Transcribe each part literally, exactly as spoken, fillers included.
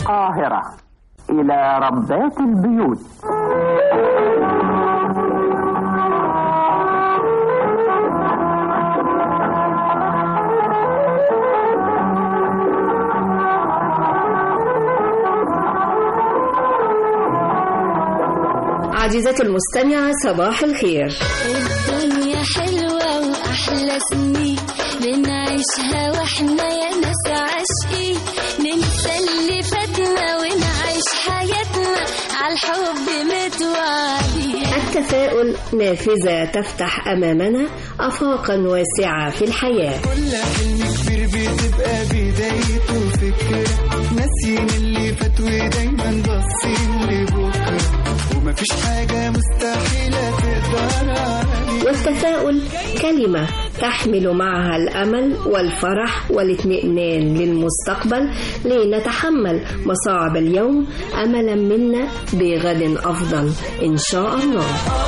القاهرة إلى ربات البيوت. عزيزتي المستمعة صباح الخير. الدنيا حلوة وأحلى سنين بنعيشها وإحنا يا ناس عاشقين، ننسى اللي فاتنا ونعيش حياتنا عالحب متوعدين. التفاؤل نافذة تفتح أمامنا آفاقا واسعة في الحياة. كل حلم كبير بتبقى بدايته فكرة، ناسيين اللي فات ودايما باصين لبكرة، ومفيش حاجة مستحيلة تقدر عليه. والتفاؤل كلمة تحمل معها الأمل والفرح والاطمئنان للمستقبل، لنتحمل مصاعب اليوم أملا منا بغد أفضل إن شاء الله.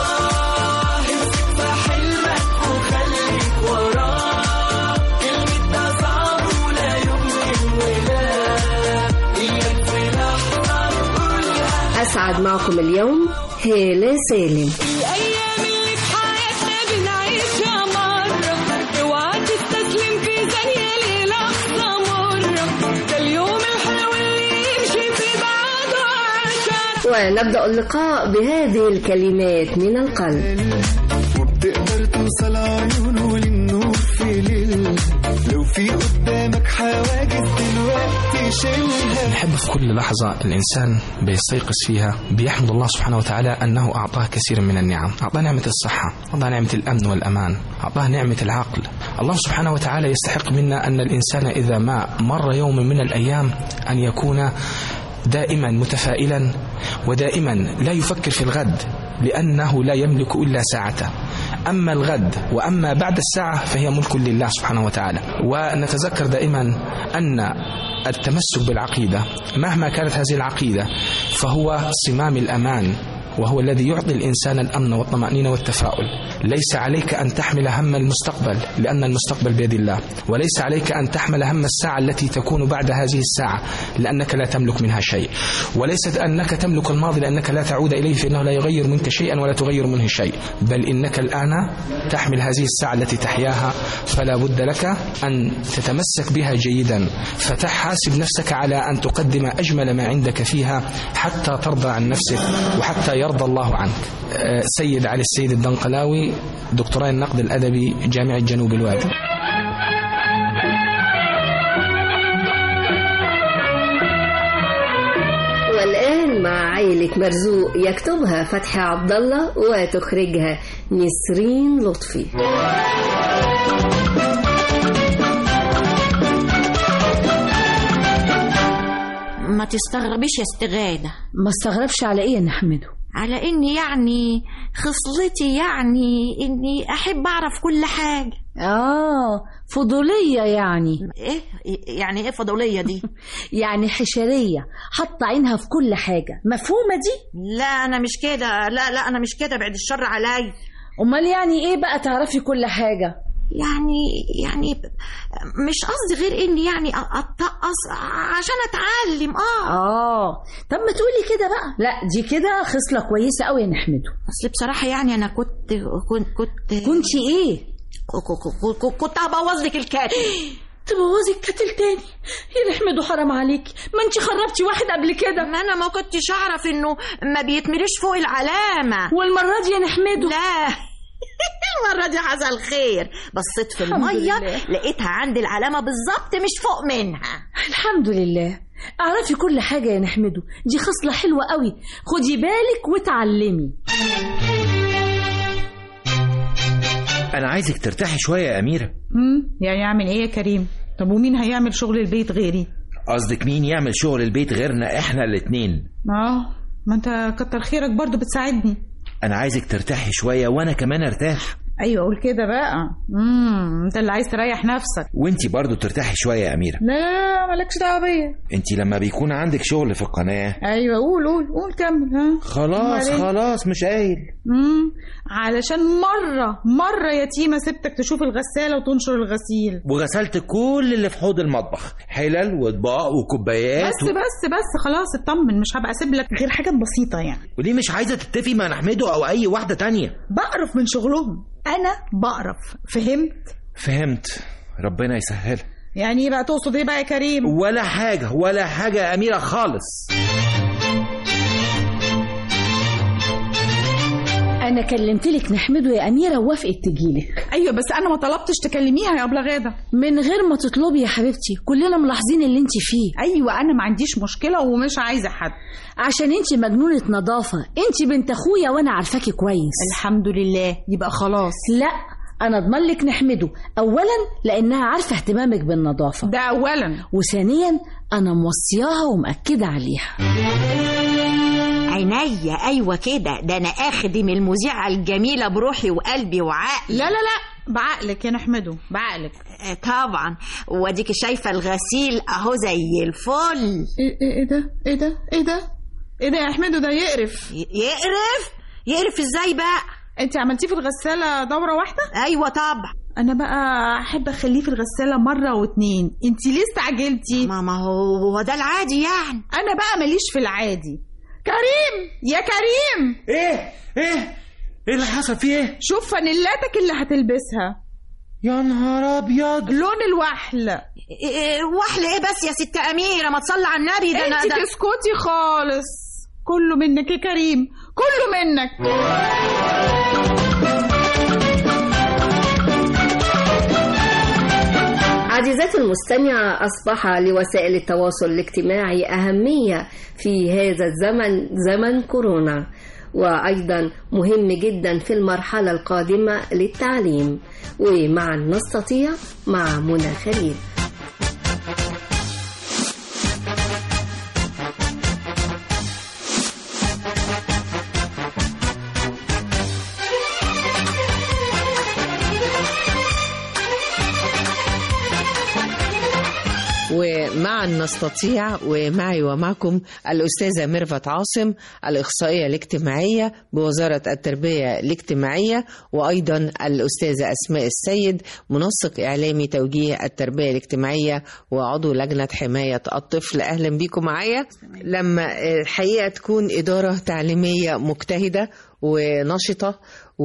أسعد معكم اليوم هالة سالم. الأيام اللي في حياتنا بنعيشها مرة، اوعى تستسلم في ثانية للحظة مرة، ده اليوم الحلو اللي يمشي في بعده عشان. ونبدأ اللقاء بهذه الكلمات من القلب. وبتقدر توصل عيونه للنور في ليل، لو في قدامك حواجز دلوقتي شيلها. نحب في كل لحظة الإنسان بيستيقظ فيها بيحمد الله سبحانه وتعالى أنه أعطاه كثير من النعم. أعطاه نعمة الصحة، أعطاه نعمة الأمن والأمان، أعطاه نعمة العقل. الله سبحانه وتعالى يستحق منا أن الإنسان إذا ما مر يوم من الأيام أن يكون دائما متفائلا ودائما لا يفكر في الغد، لأنه لا يملك إلا ساعته. أما الغد وأما بعد الساعة فهي ملك لله سبحانه وتعالى. ونتذكر دائما أن التمسك بالعقيدة مهما كانت هذه العقيدة فهو صمام الأمان، وهو الذي يعطي الإنسان الأمن والطمأنينة والتفاؤل. ليس عليك أن تحمل هم المستقبل لأن المستقبل بيد الله، وليس عليك أن تحمل هم الساعة التي تكون بعد هذه الساعة لأنك لا تملك منها شيء، وليست أنك تملك الماضي لأنك لا تعود إليه فإنه لا يغير منك شيئا ولا تغير منه شيء، بل إنك الآن تحمل هذه الساعة التي تحياها، فلا بد لك أن تتمسك بها جيدا، فتحاسب نفسك على أن تقدم أجمل ما عندك فيها حتى ترضى عن نفسك وحتى يرضى الله عنك. سيد علي السيد الدنقلاوي، دكتوراه النقد الأدبي، جامعة جنوب الوادي. والآن مع عائلة مرزوق، يكتبها فتحي عبد الله وتخرجها نسرين لطفي. ما تستغربيش يا استغاثة. ما استغربش على ايه يا نحمده؟ على اني يعني خصلتي يعني اني احب اعرف كل حاجة. اه فضولية يعني. ايه يعني ايه فضولية دي؟ يعني حشرية حط عينها في كل حاجة، مفهومة دي؟ لا انا مش كده، لا لا انا مش كده، بعد الشر علي. امال يعني ايه بقى تعرفي كل حاجة؟ يعني يعني مش قصدي غير اني يعني اتقص عشان اتعلم. اه اه طب ما تقولي كده بقى. لا دي كده خصلة كويسة قوي يا نحمده. اصل بصراحة يعني انا كنت كنت كنت كنت ايه؟ كنت هبوظ لك الكاتل. تبوظي الكاتل تاني يا نحمده؟ حرام عليك، ما انت خربتي واحد قبل كده. ما انا ما كنتش اعرف انه ما بيتمليش فوق العلامة. والمرة دي يا نحمده لا المرة دي حصل خير، بصيت في المية لقيتها عند العلامة بالظبط مش فوق منها. الحمد لله. اعرفي كل حاجة يا نحمده، دي خصلة حلوة قوي، خدي بالك وتعلمي. أنا عايزك ترتاحي شوية يا أميرة. امم يعني أعمل إيه يا كريم؟ طب ومين هيعمل شغل البيت غيري؟ قصدك مين يعمل شغل البيت غيرنا إحنا الاتنين؟ آه ما أنت كتر خيرك برضو بتساعدني. أنا عايزك ترتاحي شوية وأنا كمان أرتاح. ايوه قول كده بقى. امم انت اللي عايز تريح نفسك. وانتي برضو ترتاحي شويه يا اميره. لا مالكش دعوه بيا. انتي لما بيكون عندك شغل في القناه. ايوه قول قول قول كمل. ها خلاص خلاص مش قايل. امم علشان مره مره يتيمه سبتك تشوف الغساله وتنشر الغسيل، وغسلت كل اللي في حوض المطبخ، حلل واطباق وكوبايات بس و... بس بس خلاص اطمن، مش هبقى اسيب لك غير حاجات بسيطه يعني. وليه مش عايزه تتفقي مع نحمده او اي واحده تانية؟ بقرف من شغلهم، انا بقرف. فهمت؟ فهمت، ربنا يسهلها. يعني ايه بقى؟ تقصد ايه بقى يا كريم؟ ولا حاجه ولا حاجه يا اميره خالص. انا كلمت لك نحمده يا اميره ووافقت تجيلك. ايوه بس انا ما طلبتش تكلميها يا ابله غاده. من غير ما تطلبي يا حبيبتي، كلنا ملاحظين اللي انت فيه. ايوه انا ما عنديش مشكله ومش عايزه حد، عشان انت مجنونه نظافه. انت بنت اخويا وانا عارفاكي كويس. الحمد لله. يبقى خلاص. لا انا اضمن لك نحمده، اولا لانها عارفه اهتمامك بالنظافه، ده اولا، وثانيا انا موصياها ومأكده عليها. عينيا ايوه كده، ده انا اخدم المذيعه الجميله بروحي وقلبي وعقلي. لا لا لا بعقلك يا نحمده، بعقلك. آه طبعا. واديكي شايفه الغسيل اهو زي الفل. ايه ايه ده ايه ده ايه ده ايه ده يا نحمده؟ ده يقرف. يقرف يقرف ازاي بقى؟ انت عملتيه في الغساله دوره واحده؟ ايوه طبعا. انا بقى احب اخليه في الغساله مره واتنين. انت ليه استعجلتي؟ ما ما هو هو ده العادي يعني. انا بقى ماليش في العادي. كريم يا كريم. ايه ايه ايه اللي حصل؟ فيه ايه؟ شوف فانيلاتك اللي هتلبسها. يا نهار ابيض، لون الوحل. إيه وحل ايه بس يا ست اميره؟ ما تصلي على النبي. ده انت تسكتي خالص. كله منك يا كريم، كله منك. عزيزاتي المستمعة، أصبح لوسائل التواصل الاجتماعي أهمية في هذا الزمن، زمن كورونا، وأيضا مهم جدا في المرحلة القادمة للتعليم. ومعا نستطيع مع منى خليل. ومعا نستطيع، ومعي ومعكم الأستاذة ميرفت عاصم، الإخصائية الاجتماعية بوزارة التربية الاجتماعية، وأيضا الأستاذة أسماء السيد، منسق إعلامي توجيه التربية الاجتماعية وعضو لجنة حماية الطفل. أهلا بكم معايا. لما الحقيقة تكون إدارة تعليمية مجتهدة ونشطة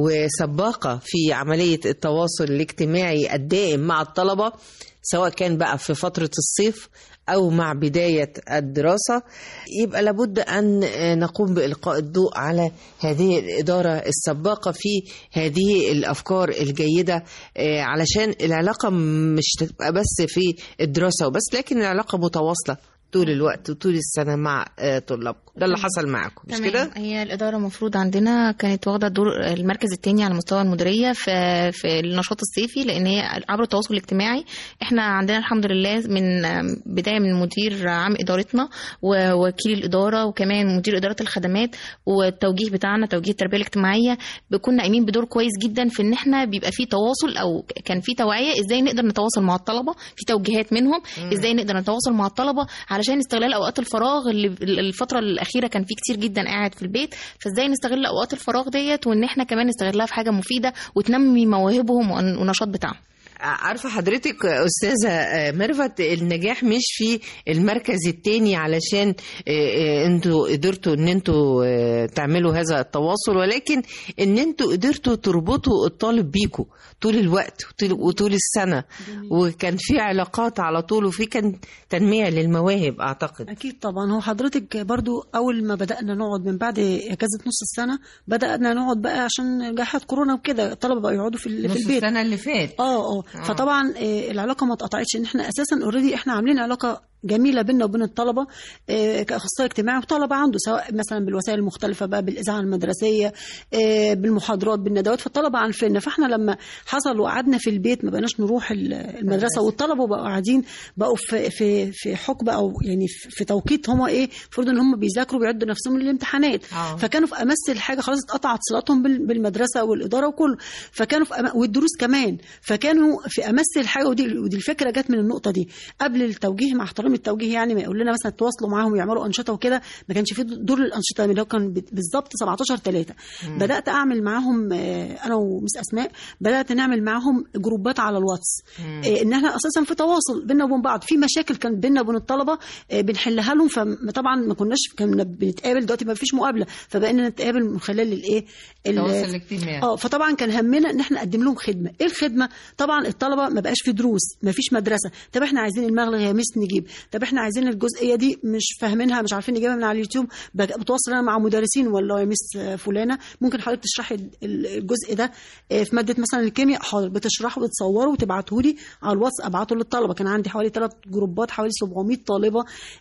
وسباقة في عملية التواصل الاجتماعي الدائم مع الطلبة، سواء كان بقى في فترة الصيف أو مع بداية الدراسة، يبقى لابد أن نقوم بإلقاء الضوء على هذه الإدارة السباقة في هذه الأفكار الجيدة، علشان العلاقة مش تبقى بس في الدراسة وبس، لكن العلاقة متواصلة طول الوقت وطول السنة مع طلابكم. ده اللي حصل معكم مش كده؟ هي الإدارة المفروض عندنا كانت واخدة دور المركز الثاني على مستوى المديرية في في النشاط الصيفي، لأن هي عبر التواصل الاجتماعي. احنا عندنا الحمد لله من بداية من مدير عام إدارتنا ووكيل الإدارة وكمان مدير إدارة الخدمات، والتوجيه بتاعنا توجيه التربية الاجتماعية، كنا قايمين بدور كويس جدا في إن احنا بيبقى في تواصل أو كان في توعية إزاي نقدر نتواصل مع الطلبة، في توجيهات منهم إزاي نقدر نتواصل مع الطلبة علشان استغلال أوقات الفراغ اللي الفترة الأخيرة كان في كتير جدا قاعد في البيت، فازاي نستغل اوقات الفراغ ديت وان احنا كمان نستغلها في حاجه مفيده وتنمي مواهبهم والنشاط بتاعهم. عارفة حضرتك أستاذة ميرفت، النجاح مش في المركز التاني علشان انتوا قدرتوا ان انتوا تعملوا هذا التواصل، ولكن ان انتوا قدرتوا تربطوا الطالب بيكوا طول الوقت وطول السنة، وكان في علاقات على طول وفي كان تنمية للمواهب. أعتقد أكيد طبعا. هو حضرتك برضو أول ما بدأنا نقعد من بعد أجازة نص السنة بدأنا نقعد بقى عشان جائحة كورونا وكده، الطلبة بقى يقعدوا في البيت نص السنة اللي فات. اه اه فطبعا العلاقه ما اتقطعتش، ان احنا اساسا اوريدي احنا عاملين علاقه جميله بيننا وبين الطلبه كاخصائي اجتماعي وطلبه عنده، سواء مثلا بالوسائل المختلفه بقى، بالاذاعه المدرسيه، بالمحاضرات، بالندوات، فالطلبه عارفيننا. فاحنا لما حصل وقعدنا في البيت ما بقناش نروح المدرسه والطلبه بقوا قاعدين بقوا في في في حقبه او يعني في توقيت هم ايه المفروض ان هم بيذاكروا بيعدوا نفسهم للامتحانات. أوه. فكانوا في امس الحاجه، خلاص اتقطعت صلاتهم بالمدرسه والاداره وكله، فكانوا في أم... والدروس كمان، فكانوا في امس الحاجه. ودي ودي الفكره جت من النقطه دي قبل التوجيه، مع احترامي التوجيه يعني، ما يقول لنا مثلا تواصلوا معاهم ويعملوا انشطه وكده، ما كانش في دور للانشطه، اللي هو كان بالظبط سبعتاشر ثلاثة. بدات اعمل معاهم انا ومس اسماء، بدات نعمل معاهم جروبات على الواتس، ان احنا اساسا في تواصل بيننا وبين بعض، في مشاكل كان بيننا وبين الطلبه بنحلها لهم. فطبعا ما كناش كنا بنتقابل، دلوقتي ما فيش مقابله، فبقينا نتقابل من خلال الايه التواصل الاجتماعي. اه فطبعا كان همنا ان احنا نقدم لهم خدمه. ايه الخدمه؟ طبعا الطلبه ما بقاش في دروس، ما فيش مدرسه، طب احنا عايزين المغلق يا مس نجيب، طب احنا عايزين الجزئيه دي مش فاهمينها، مش عارفين نجيبها من على اليوتيوب، بتواصل انا مع مدرسين، والله يا مس فلانه ممكن حضرتك تشرحي الجزء ده في ماده مثلا الكيمياء، حاضر، بتشرحه وتصوره وتبعته لي على الواتس، ابعته للطلبه. كان عندي حوالي ثلاث جروبات، حوالي سبعمية طالبه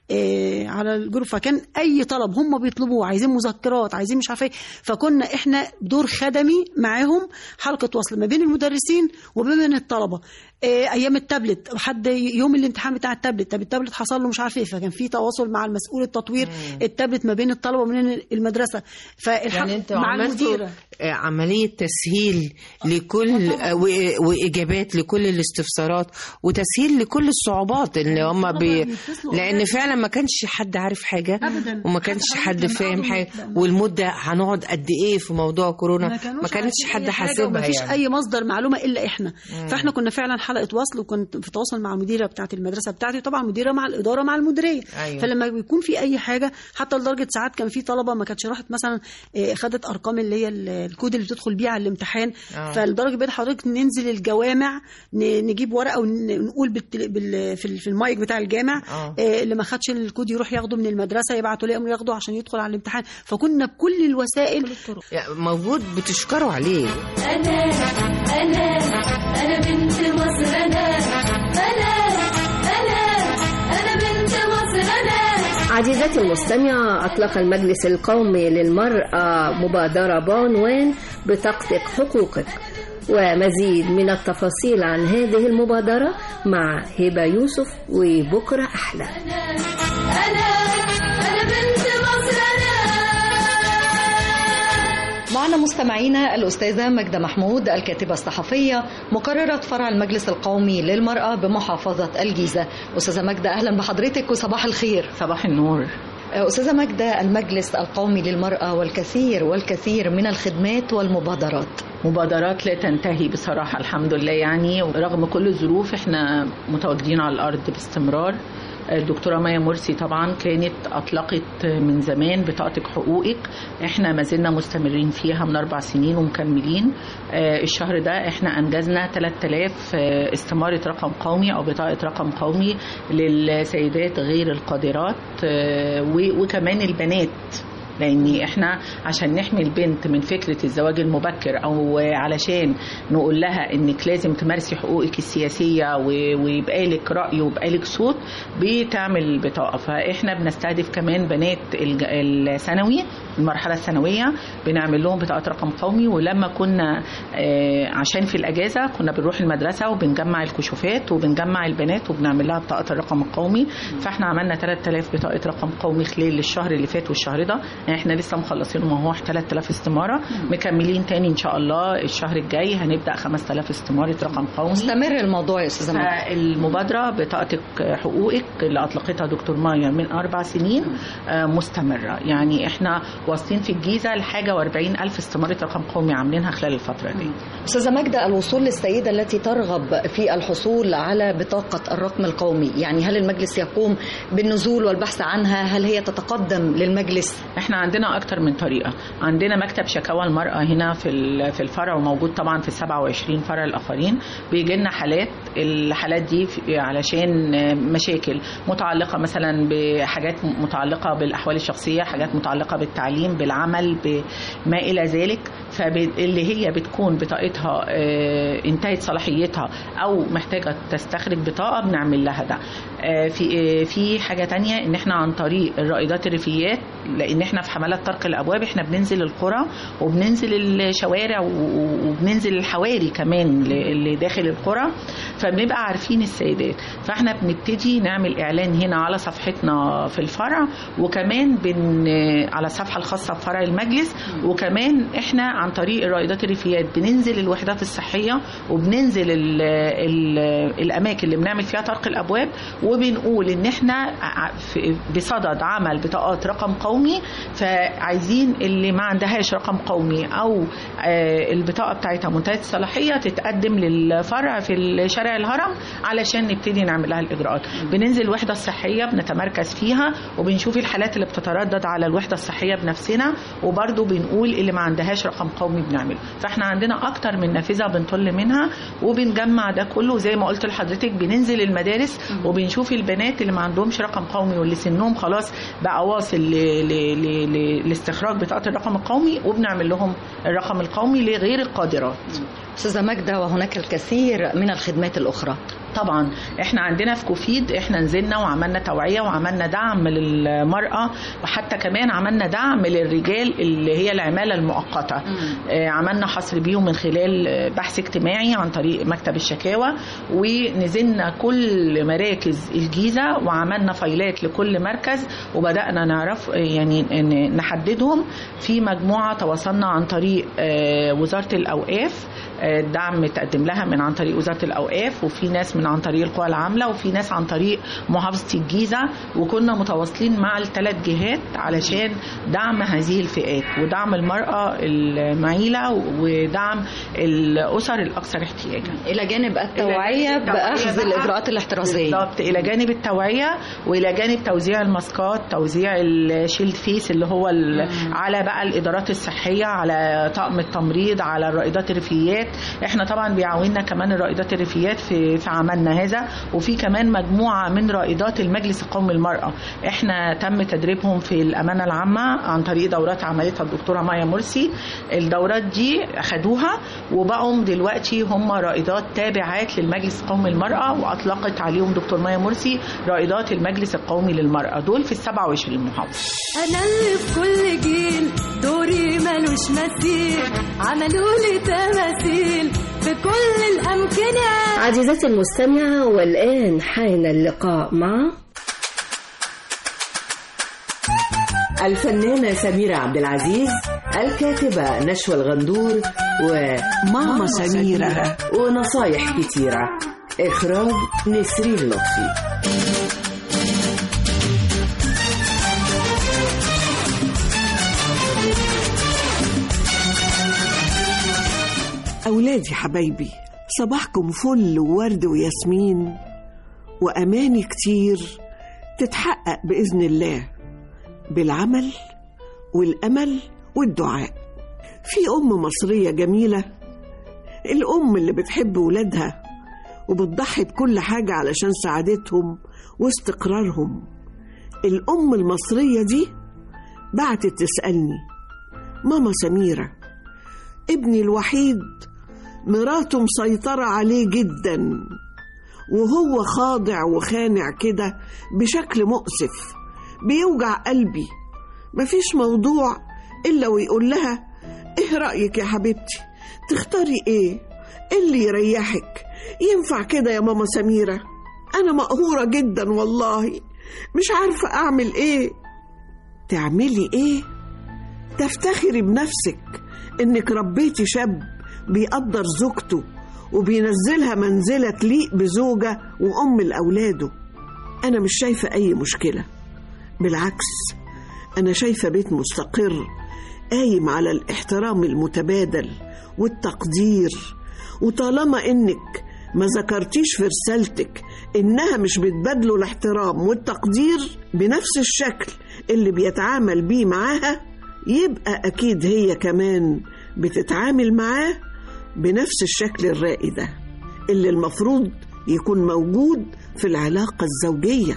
على الجروب، فكان اي طلب هم بيطلبوه، عايزين مذكرات، عايزين مش عارفه ايه، فكنا احنا دور خدمي معاهم، حلقه وصل ما بين المدرسين وما بين الطلبه. ايام التابلت، حد يوم الامتحان بتاع التابلت، طب التابلت حصل له مش عارف ايه، فكان في تواصل مع المسؤول التطوير مم. التابلت ما بين الطلبه ومن المدرسه. يعني انتوا عملتوا عمليه تسهيل لكل واجابات لكل الاستفسارات، وتسهيل لكل الصعوبات اللي هم بي... لان فعلا ما كانش حد عارف حاجه أبداً. وما كانش حد فاهم حاجه، والمده هنقعد قد ايه في موضوع كورونا، ما كانش حد حاسبها، ما فيش يعني. اي مصدر معلومه الا احنا. مم. فاحنا كنا فعلا حلقه وصل، وكنت في تواصل مع المديره بتاعه المدرسه بتاعتي، وطبعا المديره مع الاداره مع المديريه. أيوة. فلما بيكون في اي حاجه، حتى لدرجه ساعات كان في طلبه ما كانتش راحت مثلا خدت ارقام اللي هي الكود اللي بتدخل بيه على الامتحان، آه. فلدرجه بقى حضرتك ننزل الجوامع نجيب ورقه ونقول في المايك بتاع الجامع، آه. اللي ما خدش الكود يروح ياخده من المدرسه، يبعتوا ليه ياخده عشان يدخل على الامتحان. فكنا بكل الوسائل يعني موجود بتشكروا عليه. انا انا انا بنت مصر، انا انا انا انا بنت مصر، انا. عزيزتي المستمعة، أطلق المجلس القومي للمرأة مبادرة بعنوان بطاقتك حقوقك، ومزيد من التفاصيل عن هذه المبادرة مع هبة يوسف وبكرة أحلى. أنا أنا أنا بنت مصر، أنا. معنا مستمعينا الأستاذة ماجدة محمود، الكاتبة الصحفية، مقررة فرع المجلس القومي للمرأة بمحافظة الجيزة. أستاذة ماجدة، أهلا بحضرتك وصباح الخير. صباح النور. أستاذة ماجدة، المجلس القومي للمرأة والكثير والكثير من الخدمات والمبادرات. مبادرات لا تنتهي بصراحة، الحمد لله. يعني رغم كل الظروف احنا متواجدين على الأرض باستمرار. الدكتورة مايا مرسي طبعا كانت أطلقت من زمان بطاقتك حقوقك، احنا ما زلنا مستمرين فيها من أربع سنين ومكملين. الشهر ده احنا أنجزنا ثلاثة آلاف استمارة رقم قومي أو بطاقة رقم قومي للسيدات غير القادرات وكمان البنات، لأن احنا عشان نحمي البنت من فكرة الزواج المبكر، أو علشان نقول لها انك لازم تمارسي حقوقك السياسية ويبقى لك رأي ويبقى لك صوت، بتعمل بطاقة. فاحنا بنستهدف كمان بنات الثانوي، المرحلة الثانوية، بنعمل لهم بطاقة رقم قومي. ولما كنا عشان في الأجازة كنا بنروح المدرسة وبنجمع الكشوفات وبنجمع البنات وبنعمل لها بطاقة الرقم القومي. فاحنا عملنا ثلاثة آلاف بطاقة رقم قومي خلال الشهر اللي فات والشهر ده. احنا لسه مخلصين ما هو ثلاثة آلاف استمارة، مكملين تاني ان شاء الله. الشهر الجاي هنبدأ خمسة آلاف استمارة رقم قومي. مستمر الموضوع يا استاذة ماجدة. المبادرة بطاقتك حقوقك اللي اطلقتها دكتور مايا من اربع سنين مستمرة. يعني احنا واصلين في الجيزة لحاجة واربعين ألف استمارة رقم قومي عاملينها خلال الفترة دي. استاذة ماجدة، الوصول للسيدة التي ترغب في الحصول على بطاقة الرقم القومي، يعني هل المجلس يقوم بالنزول والبحث عنها؟ هل هي تتقدم للمجلس؟ احنا احنا عندنا اكتر من طريقه. عندنا مكتب شكاوى المراه هنا في في الفرع، وموجود طبعا في سبعة وعشرين فرع الاخرين. بيجي لنا حالات، الحالات دي علشان مشاكل متعلقه مثلا بحاجات متعلقه بالاحوال الشخصيه، حاجات متعلقه بالتعليم، بالعمل، بما الى ذلك. فاللي هي بتكون بطاقتها انتهت صلاحيتها او محتاجه تستخرج بطاقه بنعمل لها ده. في في حاجه تانية، ان احنا عن طريق الرائدات الريفيات، لان احنا في حملات طرق الابواب احنا بننزل القرى وبننزل الشوارع وبننزل الحواري كمان اللي داخل القرى، فبنبقى عارفين السيدات. فاحنا بنبتدي نعمل اعلان هنا على صفحتنا في الفرع، وكمان بن على الصفحه الخاصه بفرع المجلس، وكمان احنا عن طريق الرائدات الريفيات بننزل الوحدات الصحيه وبننزل ال ال الاماكن اللي بنعمل فيها طرق الابواب، وبنقول ان احنا بصدد عمل بطاقات رقم قومي، فعايزين اللي ما عندهاش رقم قومي او البطاقه بتاعتها منتهيه الصلاحيه تتقدم للفرع في شارع الهرم علشان نبتدي نعمل لها الاجراءات. بننزل الوحده الصحيه بنتمركز فيها وبنشوف الحالات اللي بتتردد على الوحده الصحيه بنفسنا، وبرده بنقول اللي ما عندهاش رقم قومي بنعمله. فاحنا عندنا اكتر من نافذه بنطل منها وبنجمع ده كله. زي ما قلت لحضرتك بننزل المدارس وبنشوف البنات اللي ما عندهمش رقم قومي واللي سنهم خلاص بقى واصل لاستخراج بطاقه الرقم القومي، وبنعمل لهم الرقم القومي لغير القادرات. أستاذة ماجدة، وهناك الكثير من الخدمات الأخرى. طبعا احنا عندنا في كوفيد احنا نزلنا وعملنا توعية وعملنا دعم للمرأة، وحتى كمان عملنا دعم للرجال اللي هي العمالة المؤقتة. اه عملنا حصر بيهم من خلال بحث اجتماعي عن طريق مكتب الشكاوى، ونزلنا كل مراكز الجيزة وعملنا فايلات لكل مركز، وبدأنا نعرف يعني نحددهم في مجموعة. تواصلنا عن طريق اه وزارة الأوقاف، الدعم تقدم لها من عن طريق وزارة الأوقاف، وفي ناس من عن طريق القوى العاملة، وفي ناس عن طريق محافظة الجيزة، وكنا متواصلين مع الثلاث جهات علشان دعم هذه الفئات ودعم المرأة المعيلة ودعم الأسر الأكثر احتياجا، إلى جانب التوعية بأخذ الإجراءات الاحترازية. بالضبط، إلى جانب التوعية وإلى جانب توزيع الماسكات، توزيع الشيلد فيس اللي هو على بقى الإدارات الصحية، على طاقم التمريض، على الرائدات الريفيات. احنا طبعا بيعاوننا كمان الرائدات الريفيات في في عملنا هذا، وفي كمان مجموعه من رائدات المجلس القومي للمراه احنا تم تدريبهم في الامانه العامه عن طريق دورات عملتها الدكتوره مايا مرسي. الدورات دي اخدوها وبقوا دلوقتي هم رائدات تابعات للمجلس القومي للمراه، واطلقت عليهم دكتور مايا مرسي رائدات المجلس القومي للمراه دول في السبعة وعشرين محافظه. انا اللي في كل جيل دوري ملوش مثيل، عملوا لي تماثيل في كل الأمكنة. عزيزتي المستمعة، والآن حان اللقاء مع الفنانة سميرة عبد العزيز، الكاتبة نشوى الغندور، وماما سميرة، ونصايح كتيرة. إخراج نسرين لطفي. أولادي حبايبي، صباحكم فل وورد وياسمين، وأماني كتير تتحقق بإذن الله بالعمل والأمل والدعاء. في أم مصرية جميلة، الأم اللي بتحب ولادها وبتضحي بكل حاجة علشان سعادتهم واستقرارهم. الأم المصرية دي بعتت تسألني: ماما سميرة، ابني الوحيد مراته مسيطرة عليه جدا، وهو خاضع وخانع كده بشكل مؤسف بيوجع قلبي. مفيش موضوع إلا ويقول لها: إيه رأيك يا حبيبتي؟ تختاري إيه؟ اللي يريحك. ينفع كده يا ماما سميرة؟ أنا مقهورة جدا والله، مش عارفة أعمل إيه. تعملي إيه؟ تفتخري بنفسك إنك ربيتي شاب بيقدر زوجته وبينزلها منزلة تليق بزوجة وأم لأولاده. أنا مش شايفة أي مشكلة، بالعكس أنا شايفة بيت مستقر قايم على الاحترام المتبادل والتقدير. وطالما إنك ما ذكرتيش في رسالتك إنها مش بتبادلوا الاحترام والتقدير بنفس الشكل اللي بيتعامل بيه معاها، يبقى أكيد هي كمان بتتعامل معاه بنفس الشكل الرائي ده اللي المفروض يكون موجود في العلاقة الزوجية.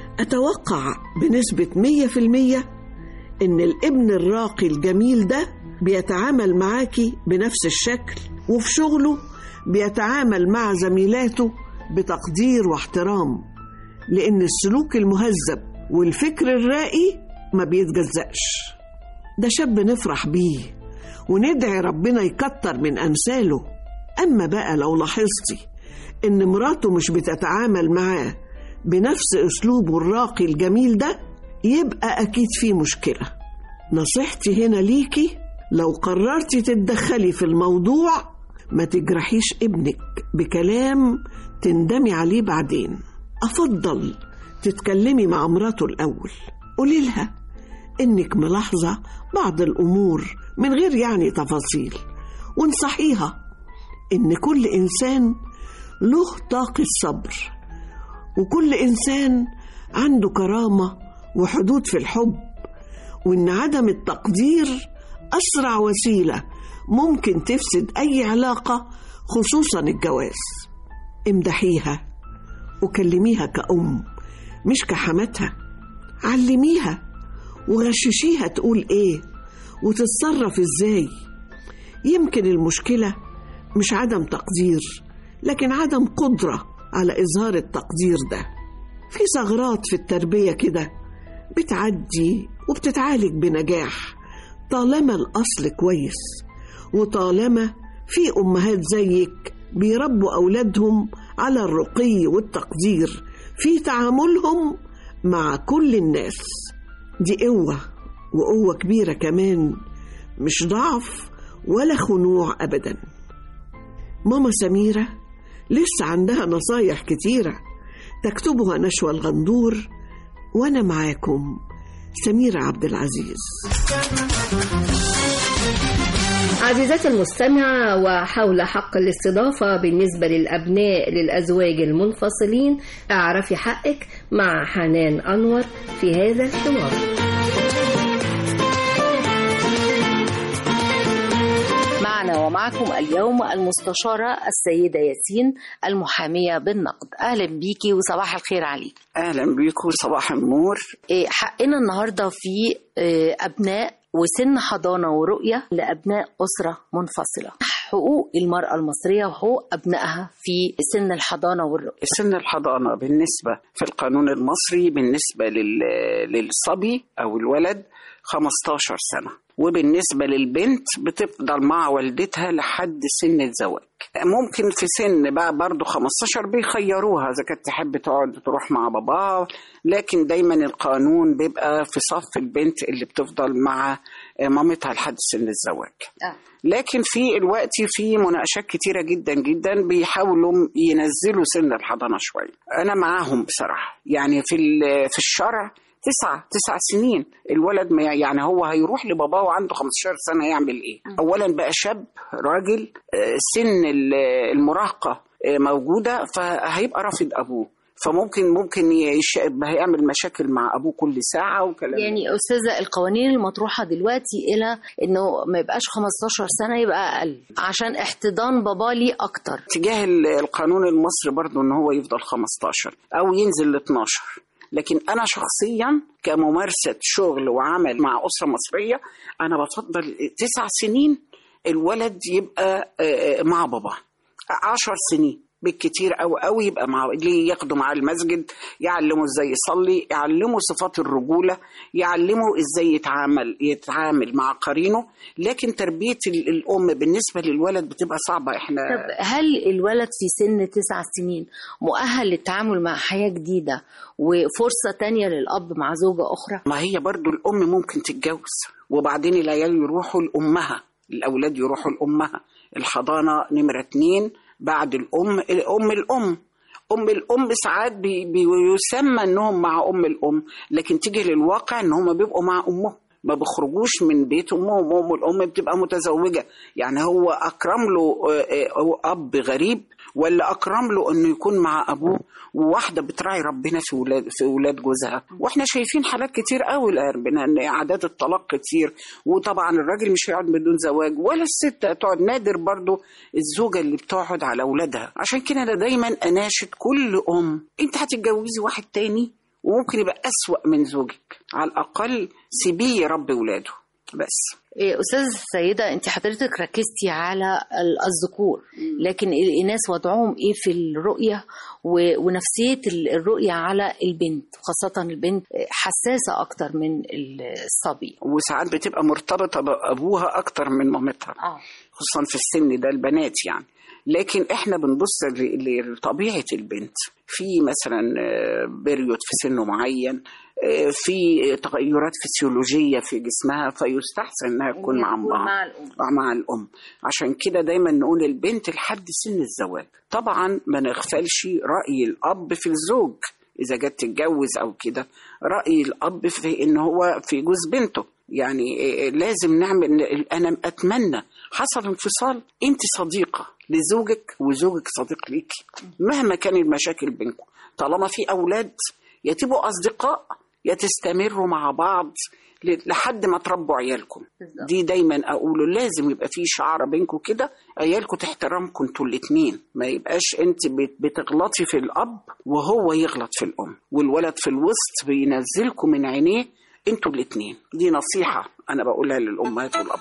أتوقع بنسبة مية في المية إن الابن الراقي الجميل ده بيتعامل معاكي بنفس الشكل، وفي شغله بيتعامل مع زميلاته بتقدير واحترام، لأن السلوك المهذب والفكر الرائي ما بيتجزأش. ده شاب نفرح بيه وندعي ربنا يكتر من أمثاله. أما بقى لو لاحظتي إن مراته مش بتتعامل معاه بنفس أسلوبه الراقي الجميل ده، يبقى أكيد في مشكلة. نصيحتي هنا ليكي، لو قررتي تتدخلي في الموضوع ما تجرحيش ابنك بكلام تندمي عليه بعدين. أفضل تتكلمي مع مراته الأول، قولي لها إنك ملاحظة بعض الأمور من غير يعني تفاصيل، وانصحيها إن كل إنسان له طاقة صبر، وكل إنسان عنده كرامة وحدود في الحب، وإن عدم التقدير أسرع وسيلة ممكن تفسد أي علاقة، خصوصا الجواز. امدحيها وكلميها كأم مش كحماتها، علميها وغششيها تقول إيه وتتصرف إزاي. يمكن المشكلة مش عدم تقدير، لكن عدم قدرة على إظهار التقدير ده. في ثغرات في التربية كده بتعدي وبتتعالج بنجاح طالما الأصل كويس، وطالما في أمهات زيك بيربوا أولادهم على الرقي والتقدير في تعاملهم مع كل الناس. دي قوة، وقوة كبيرة كمان، مش ضعف ولا خنوع أبدا. ماما سميرة لسه عندها نصايح كتيرة تكتبها نشوى الغندور، وأنا معاكم سميرة عبد العزيز. عزيزاتي المستمعة، وحول حق الاستضافة بالنسبة للأبناء للأزواج المنفصلين، اعرفي حقك مع حنان أنور في هذا الحوار. معنا ومعكم اليوم المستشارة السيدة ياسين المحامية بالنقد. أهلا بيكي وصباح الخير عليك. أهلا بيكي وصباح النور. حقنا النهاردة في أبناء وسن حضانة ورؤية لأبناء أسرة منفصلة، حقوق المرأة المصرية وحقوق أبنائها في سن الحضانة والرؤية. سن الحضانة بالنسبة في القانون المصري بالنسبة للصبي أو الولد خمستاشر سنة، وبالنسبة للبنت بتفضل مع والدتها لحد سن الزواج. ممكن في سن بقى برضو خمستاشر بيخيروها إذا كانت تحب تقعد تروح مع باباها، لكن دايما القانون بيبقى في صف البنت اللي بتفضل مع مامتها لحد سن الزواج. آه. لكن في الوقت في مناقشات كتيرة جدا جدا بيحاولوا ينزلوا سن الحضانة شوية. أنا معاهم بصراحة، يعني في في الشرع تسعة تسع سنين الولد، ما يعني هو هيروح لباباه وعنده خمستاشر سنة يعمل ايه؟ اولا بقى شاب راجل، سن المراهقة موجودة، فهيبقى رافض ابوه، فممكن ممكن هيعمل مشاكل مع ابوه كل ساعة وكلام. يعني استاذة، القوانين المطروحة دلوقتي الى انه ما يبقاش خمستاشر سنة، يبقى اقل عشان احتضان باباه ليه اكتر. تجاه القانون المصري برضو ان هو يفضل خمستاشر او ينزل ل اتناشر، لكن أنا شخصيا كممارسة شغل وعمل مع أسرة مصرية أنا بفضل تسع سنين الولد يبقى مع بابا، عشر سنين بالكتير أو أو يبقى مع اللي ياخده مع المسجد، يعلمه إزاي يصلي، يعلمه صفات الرجولة، يعلمه إزاي يتعامل يتعامل مع قرينه. لكن تربية الأم بالنسبة للولد بتبقى صعبة. إحنا طب هل الولد في سن تسع سنين مؤهل للتعامل مع حياة جديدة وفرصة تانية للأب مع زوجة أخرى؟ ما هي برضو الأم ممكن تتجوز، وبعدين العيال يروحوا لأمها، الأولاد يروحوا لأمها. الحضانة نمرة اتنين بعد الأم الأم الأم أم الأم ساعات بي بيسمى أنهم مع أم الأم، لكن تيجي للواقع أنهم بيبقوا مع أمهم، ما بيخرجوش من بيت امهم، وام الام بتبقى متزوجه. يعني هو اكرم له اب غريب ولا اكرم له انه يكون مع ابوه وواحده بتراعي ربنا في ولاد في ولاد جوزها؟ واحنا شايفين حالات كتير قوي الان ان اعادات الطلاق كتير، وطبعا الراجل مش هيقعد بدون زواج ولا الست تقعد، نادر برضو الزوجه اللي بتقعد على اولادها. عشان كده انا دايما اناشد كل ام، انت هتتجوزي واحد تاني وممكن يبقى أسوأ من زوجك، على الأقل سيبيه يربي ولاده بس. إيه أستاذ السيدة، أنت حضرتك ركزتي على الذكور، لكن الإناث وضعهم إيه في الرؤية ونفسية الرؤية على البنت، خاصة البنت حساسة أكتر من الصبي، وساعات بتبقى مرتبطة بأبوها أكتر من مامتها، آه. خصوصا في السن ده البنات يعني. لكن احنا بنبص لطبيعة البنت، في مثلا بريود في سن معين، في تغيرات فسيولوجية في جسمها، فيستحسن انها تكون مع امها مع الام مع الام. عشان كده دايما نقول البنت لحد سن الزواج. طبعا ما نغفلش رأي الاب في الزوج اذا جت تتجوز او كده، رأي الاب في ان هو في جوز بنته. يعني لازم نعمل، انا اتمنى حصل انفصال انت صديقة لزوجك وزوجك صديق ليكي، مهما كان المشاكل بينكم، طالما في اولاد يا تبقوا اصدقاء يا تستمروا مع بعض لحد ما تربوا عيالكم. دي دايما اقوله، لازم يبقى في شعار بينكم كده، عيالكم تحترمكم انتوا الاثنين، ما يبقاش انت بتغلطي في الاب وهو يغلط في الام، والولد في الوسط بينزلكم من عينيه انتوا الاثنين. دي نصيحة انا بقولها للامهات والاب.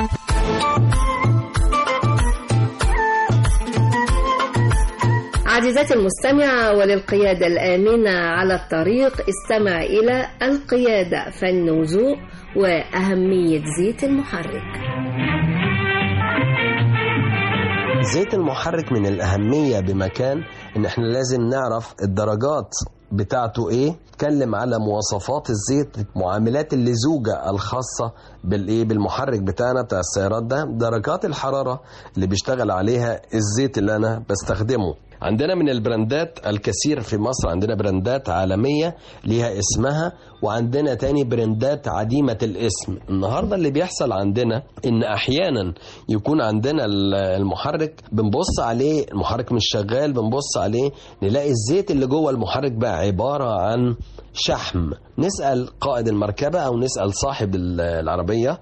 عزيزاتي المستمعة، وللقيادة الآمنة على الطريق استمع إلى القيادة فن وذوق وأهمية زيت المحرك. زيت المحرك من الأهمية بمكان إن إحنا لازم نعرف الدرجات بتاعته إيه، نتكلم على مواصفات الزيت، معاملات اللزوجة الخاصة بالإيه بالمحرك بتاعنا بتاع السيارات ده، درجات الحرارة اللي بيشتغل عليها الزيت اللي أنا بستخدمه. عندنا من البراندات الكثير في مصر، عندنا براندات عالمية ليها اسمها، وعندنا تاني براندات عديمة الاسم. النهاردة اللي بيحصل عندنا ان احيانا يكون عندنا المحرك بنبص عليه، المحرك مش شغال، بنبص عليه نلاقي الزيت اللي جوه المحرك بقى عبارة عن شحم. نسأل قائد المركبة او نسأل صاحب العربية،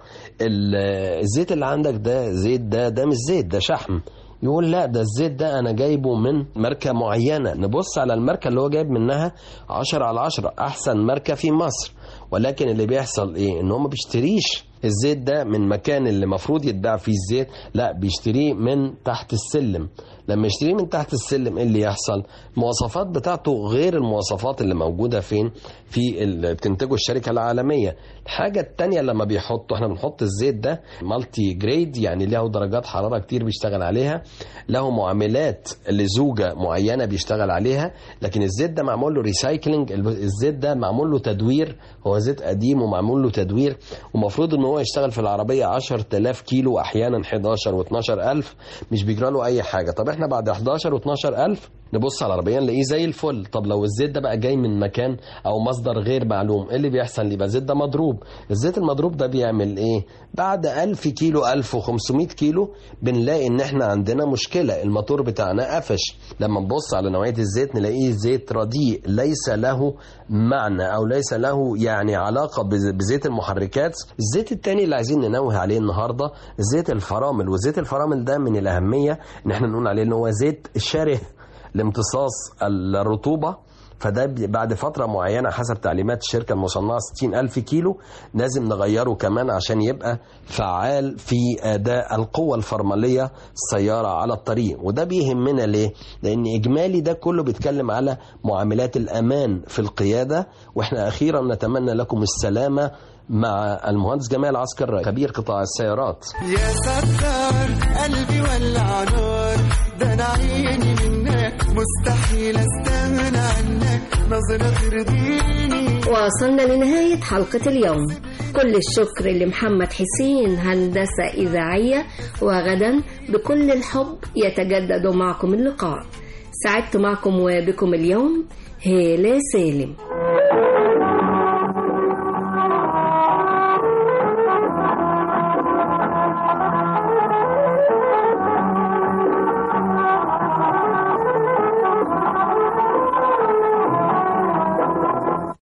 الزيت اللي عندك ده زيت ده ده مش زيت، ده شحم. يقول لا ده الزيت ده أنا جايبه من ماركة معينة. نبص على الماركة اللي هو جايب منها عشرة على عشرة، أحسن ماركة في مصر، ولكن اللي بيحصل إيه؟ إن هو ما بيشتريش الزيت ده من مكان اللي مفروض يتباع فيه الزيت، لا بيشتريه من تحت السلم. لما يشتريه من تحت السلم ايه اللي يحصل؟ المواصفات بتاعته غير المواصفات اللي موجودة فين في اللي بتنتجه الشركة العالمية. الحاجة التانية لما بيحطوا، احنا بنحط الزيت ده مالتي جريد، يعني له درجات حرارة كتير بيشتغل عليها، له معاملات لزوجة معينة بيشتغل عليها، لكن الزيت ده معمول له ريسايكلينج، الزيت ده معمول له تدوير، هو زيت قديم ومعمول له تدوير، ومفروض ان هو يشتغل في العربية عشرة آلاف كيلو، احيانا احداشر واثناشر ألف، مش بيجرى له اي حاجة. طب احنا بعد احداشر واثناشر ألف نبص على العربية نلاقيه زي الفل. طب لو الزيت ده بقى جاي من مكان او مصدر غير معلوم، ايه اللي بيحصل؟ يبقى الزيت ده مضروب. الزيت المضروب ده بيعمل ايه؟ بعد ألف كيلو ألف وخمسمائة كيلو بنلاقي ان احنا عندنا مشكلة، الموتور بتاعنا قفش. لما نبص على نوعية الزيت نلاقيه زيت رديء، ليس له معنى او ليس له يعني علاقة بزيت المحركات. الزيت التاني اللي عايزين ننوه عليه النهاردة زيت الفرامل، وزيت الفرامل ده من الاهمية ان احنا نقول عليه ان هو زيت شره لامتصاص الرطوبة. فده بعد فترة معينة حسب تعليمات الشركة المصنعة ستين ألف كيلو لازم نغيره كمان عشان يبقى فعال في أداء القوة الفرملية السيارة على الطريق. وده بيهمنا ليه؟ لأن إجمالي ده كله بيتكلم على معاملات الأمان في القيادة. وإحنا أخيرا نتمنى لكم السلامة مع المهندس جمال عسكر خبير قطاع السيارات. يا ستار قلبي ولع نار، ده انا عيني منك مستحيل استغنى عنك، نظرة ترضيني. وصلنا لنهاية حلقة اليوم، كل الشكر لمحمد حسين هندسة إذاعية، وغدا بكل الحب يتجدد معكم اللقاء. سعدت معكم وبكم اليوم هالة سالم.